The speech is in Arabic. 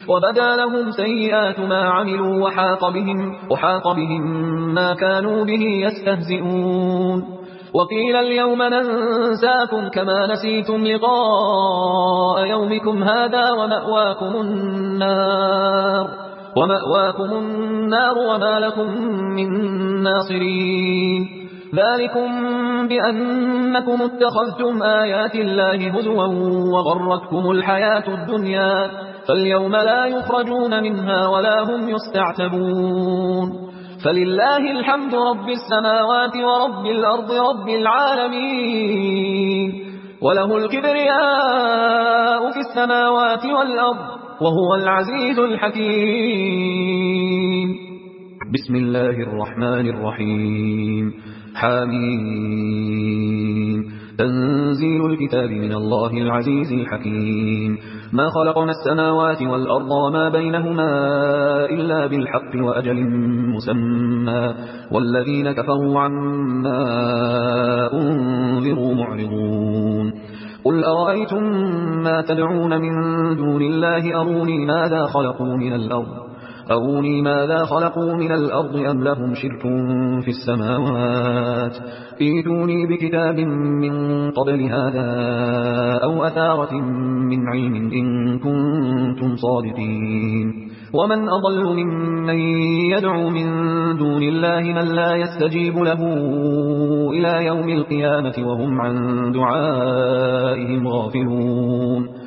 وبدا لهم سيئات ما عملوا وحاق بهم ما كانوا به يستهزئون وقيل اليوم ننساكم كما نسيتم لقاء يومكم هذا ومأواكم النار وما لكم من ناصرين ذلكم بأنكم اتخذتم آيات الله هزوا وغرتكم الحياة الدنيا فاليوم لا يخرجون منها ولا هم يستعتبون فلله الحمد رب السماوات ورب الأرض رب العالمين وله الكبرياء في السماوات والأرض وهو العزيز الحكيم بسم الله الرحمن الرحيم حميم تنزيل الكتاب من الله العزيز الحكيم ما خلقنا السماوات والأرض وما بينهما إلا بالحق وأجل مسمى والذين كفروا عما أنذروا معرضون قل أرأيتم ما تدعون من دون الله أروني ماذا خلقوا من الأرض أم لهم شرك في السماوات ائتوني بكتاب من قبل هذا أو أثارة من علم إن كنتم صادقين ومن أضل ممن يدعو من دون الله من لا يستجيب له إلى يوم القيامة وهم عن دعائهم غافلون